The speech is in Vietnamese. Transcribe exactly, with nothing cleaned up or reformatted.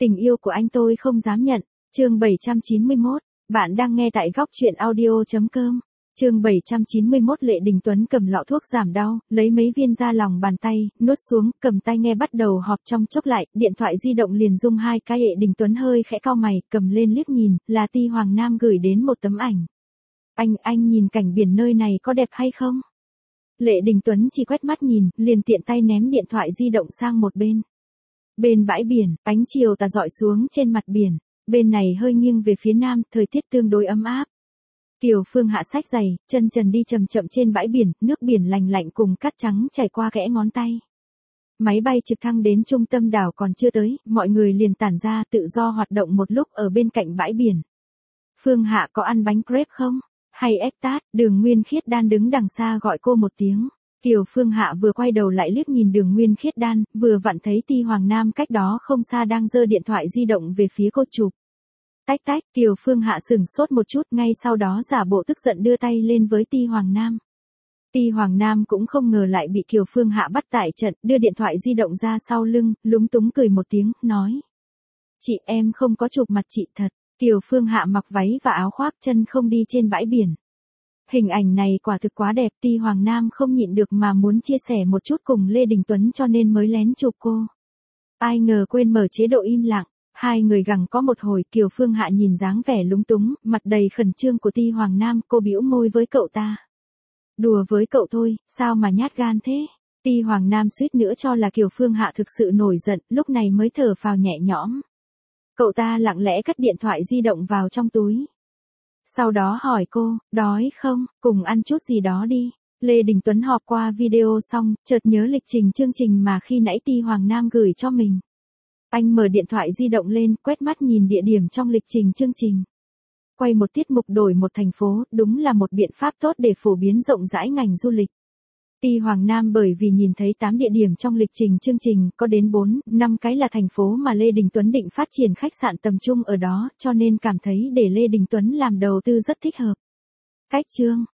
Tình yêu của anh tôi không dám nhận. Chương bảy trăm chín mươi mốt. Bạn đang nghe tại góc truyện audio chấm com. Chương bảy trăm chín mươi mốt. Lệ Đình Tuấn cầm lọ thuốc giảm đau, lấy mấy viên ra lòng bàn tay, nuốt xuống, cầm tai nghe bắt đầu họp trong chốc lại, điện thoại di động liền rung hai cái. Lệ Đình Tuấn hơi khẽ cau mày, cầm lên liếc nhìn, là Ti Hoàng Nam gửi đến một tấm ảnh. Anh, anh nhìn cảnh biển nơi này có đẹp hay không? Lệ Đình Tuấn chỉ quét mắt nhìn, liền tiện tay ném điện thoại di động sang một bên. Bên bãi biển, ánh chiều tà dọi xuống trên mặt biển, bên này hơi nghiêng về phía nam, thời tiết tương đối ấm áp. Kiều Phương hạ xách giày, chân trần đi chậm chậm trên bãi biển, nước biển lành lạnh cùng cát trắng chảy qua kẽ ngón tay. Máy bay trực thăng đến trung tâm đảo còn chưa tới, mọi người liền tản ra tự do hoạt động một lúc ở bên cạnh bãi biển. Phương Hạ có ăn bánh crepe không? Hay ếch tart? Đường Nguyên Khiết Đan đứng đằng xa gọi cô một tiếng. Kiều Phương Hạ vừa quay đầu lại liếc nhìn Đường Nguyên Khiết Đan, vừa vặn thấy Ti Hoàng Nam cách đó không xa đang giơ điện thoại di động về phía cô chụp. Tách tách, Kiều Phương Hạ sửng sốt một chút, ngay sau đó giả bộ tức giận đưa tay lên với Ti Hoàng Nam. Ti Hoàng Nam cũng không ngờ lại bị Kiều Phương Hạ bắt tại trận, đưa điện thoại di động ra sau lưng, lúng túng cười một tiếng, nói. Chị, em không có chụp mặt chị thật. Kiều Phương Hạ mặc váy và áo khoác, chân không đi trên bãi biển. Hình ảnh này quả thực quá đẹp, Ti Hoàng Nam không nhịn được mà muốn chia sẻ một chút cùng Lê Đình Tuấn cho nên mới lén chụp cô. Ai ngờ quên mở chế độ im lặng, hai người gằng có một hồi. Kiều Phương Hạ nhìn dáng vẻ lúng túng, mặt đầy khẩn trương của Ti Hoàng Nam, cô bĩu môi với cậu ta. Đùa với cậu thôi, sao mà nhát gan thế? Ti Hoàng Nam suýt nữa cho là Kiều Phương Hạ thực sự nổi giận, lúc này mới thở phào nhẹ nhõm. Cậu ta lặng lẽ cất điện thoại di động vào trong túi. Sau đó hỏi cô, đói không, cùng ăn chút gì đó đi. Lê Đình Tuấn họp qua video xong, chợt nhớ lịch trình chương trình mà khi nãy Ti Hoàng Nam gửi cho mình. Anh mở điện thoại di động lên, quét mắt nhìn địa điểm trong lịch trình chương trình. Quay một tiết mục đổi một thành phố, đúng là một biện pháp tốt để phổ biến rộng rãi ngành du lịch. Ti Hoàng Nam bởi vì nhìn thấy tám địa điểm trong lịch trình chương trình, có đến bốn, năm cái là thành phố mà Lê Đình Tuấn định phát triển khách sạn tầm trung ở đó, cho nên cảm thấy để Lê Đình Tuấn làm đầu tư rất thích hợp. Cách chương,